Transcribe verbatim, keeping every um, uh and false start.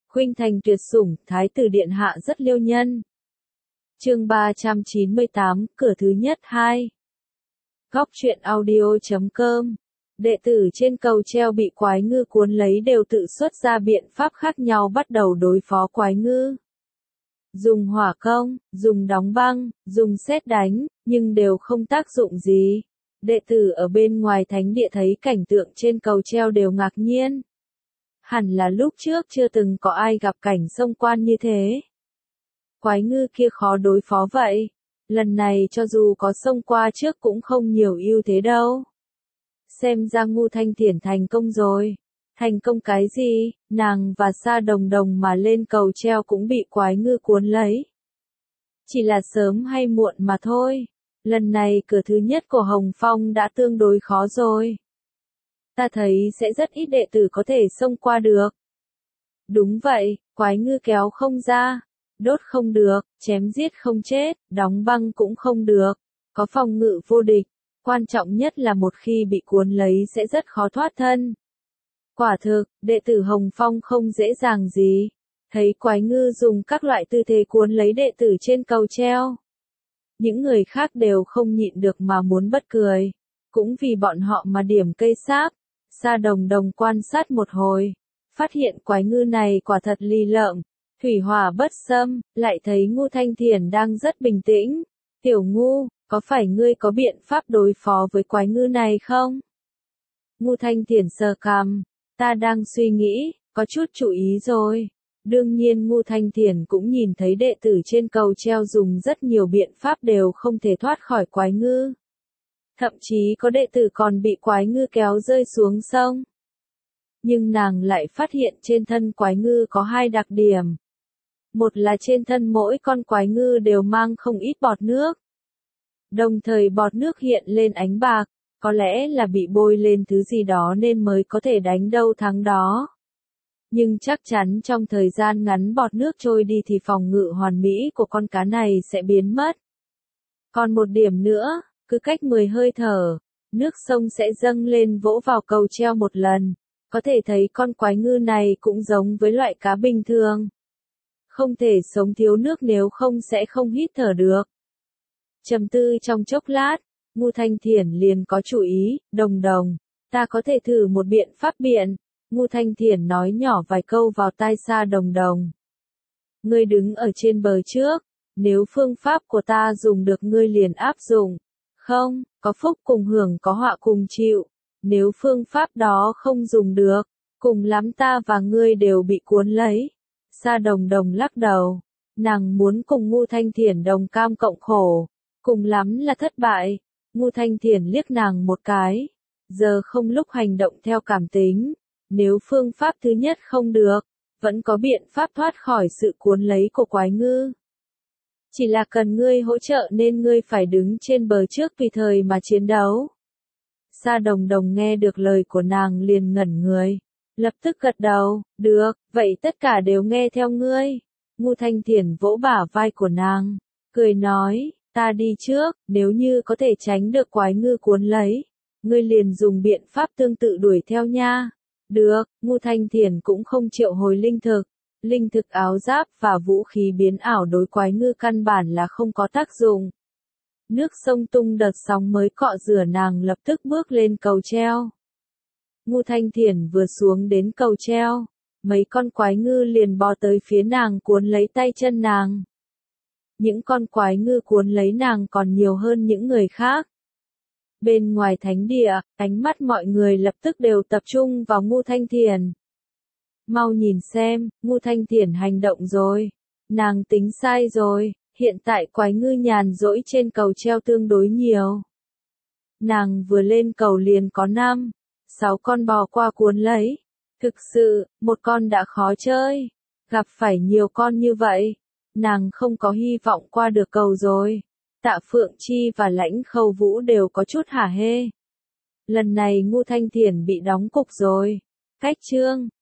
Khuynh Thành tuyệt sủng, Thái tử điện hạ rất liêu nhân. Chương ba trăm chín mươi tám, cửa thứ nhất hai. Góc truyện audio.com. Đệ tử trên cầu treo bị quái ngư cuốn lấy đều tự xuất ra biện pháp khác nhau bắt đầu đối phó quái ngư. Dùng hỏa công, dùng đóng băng, dùng sét đánh, nhưng đều không tác dụng gì. Đệ tử ở bên ngoài thánh địa thấy cảnh tượng trên cầu treo đều ngạc nhiên. Hẳn là lúc trước chưa từng có ai gặp cảnh xông quan như thế. Quái ngư kia khó đối phó vậy. Lần này cho dù có xông qua trước cũng không nhiều ưu thế đâu. Xem ra Ngu Thanh Thiển thành công rồi. Thành công cái gì, nàng và Sa Đồng Đồng mà lên cầu treo cũng bị quái ngư cuốn lấy. Chỉ là sớm hay muộn mà thôi. Lần này cửa thứ nhất của Hồng Phong đã tương đối khó rồi. Ta thấy sẽ rất ít đệ tử có thể xông qua được. Đúng vậy, quái ngư kéo không ra, đốt không được, chém giết không chết, đóng băng cũng không được, có phòng ngự vô địch, quan trọng nhất là một khi bị cuốn lấy sẽ rất khó thoát thân. Quả thực, đệ tử Hồng Phong không dễ dàng gì, thấy quái ngư dùng các loại tư thế cuốn lấy đệ tử trên cầu treo. Những người khác đều không nhịn được mà muốn bật cười, cũng vì bọn họ mà điểm cây sáp. Sa Đồng Đồng quan sát một hồi, phát hiện quái ngư này quả thật ly lợm, thủy hỏa bất xâm, lại thấy Ngu Thanh Thiển đang rất bình tĩnh. Tiểu Ngu, có phải ngươi có biện pháp đối phó với quái ngư này không? Ngu Thanh Thiển sờ cằm, ta đang suy nghĩ, có chút chú ý rồi. Đương nhiên Ngu Thanh Thiển cũng nhìn thấy đệ tử trên cầu treo dùng rất nhiều biện pháp đều không thể thoát khỏi quái ngư. Thậm chí có đệ tử còn bị quái ngư kéo rơi xuống sông. Nhưng nàng lại phát hiện trên thân quái ngư có hai đặc điểm. Một là trên thân mỗi con quái ngư đều mang không ít bọt nước. Đồng thời bọt nước hiện lên ánh bạc, có lẽ là bị bôi lên thứ gì đó nên mới có thể đánh đâu thắng đó. Nhưng chắc chắn trong thời gian ngắn bọt nước trôi đi thì phòng ngự hoàn mỹ của con cá này sẽ biến mất. Còn một điểm nữa, cứ cách mười hơi thở, nước sông sẽ dâng lên vỗ vào cầu treo một lần. Có thể thấy con quái ngư này cũng giống với loại cá bình thường. Không thể sống thiếu nước nếu không sẽ không hít thở được. Trầm tư trong chốc lát, Ngu Thanh Thiển liền có chủ ý, Đồng Đồng, ta có thể thử một biện pháp biện. Ngu Thanh Thiển nói nhỏ vài câu vào tai Sa Đồng Đồng. Ngươi đứng ở trên bờ trước, nếu phương pháp của ta dùng được ngươi liền áp dụng. Không, có phúc cùng hưởng có họa cùng chịu. Nếu phương pháp đó không dùng được, cùng lắm ta và ngươi đều bị cuốn lấy. Sa Đồng Đồng lắc đầu, nàng muốn cùng Ngu Thanh Thiển đồng cam cộng khổ, cùng lắm là thất bại. Ngu Thanh Thiển liếc nàng một cái, giờ không lúc hành động theo cảm tính, nếu phương pháp thứ nhất không được, vẫn có biện pháp thoát khỏi sự cuốn lấy của quái ngư. Chỉ là cần ngươi hỗ trợ nên ngươi phải đứng trên bờ trước tùy thời mà chiến đấu. Sa Đồng Đồng nghe được lời của nàng liền ngẩn người, lập tức gật đầu, được, vậy tất cả đều nghe theo ngươi. Ngu Thanh Thiển vỗ bả vai của nàng, cười nói, ta đi trước, nếu như có thể tránh được quái ngư cuốn lấy, ngươi liền dùng biện pháp tương tự đuổi theo nha. Được, Ngu Thanh Thiển cũng không triệu hồi linh thực. Linh thực áo giáp và vũ khí biến ảo đối quái ngư căn bản là không có tác dụng. Nước sông tung đợt sóng mới cọ rửa nàng lập tức bước lên cầu treo. Ngu Thanh Thiển vừa xuống đến cầu treo, mấy con quái ngư liền bò tới phía nàng cuốn lấy tay chân nàng. Những con quái ngư cuốn lấy nàng còn nhiều hơn những người khác. Bên ngoài thánh địa, ánh mắt mọi người lập tức đều tập trung vào Ngu Thanh Thiển. Mau nhìn xem, Ngu Thanh Thiển hành động rồi. Nàng tính sai rồi, hiện tại quái ngư nhàn rỗi trên cầu treo tương đối nhiều. Nàng vừa lên cầu liền có năm, sáu con bò qua cuốn lấy. Thực sự, một con đã khó chơi. Gặp phải nhiều con như vậy, nàng không có hy vọng qua được cầu rồi. Tạ Phượng Chi và Lãnh Khâu Vũ đều có chút hả hê. Lần này Ngu Thanh Thiển bị đóng cục rồi. Cách chương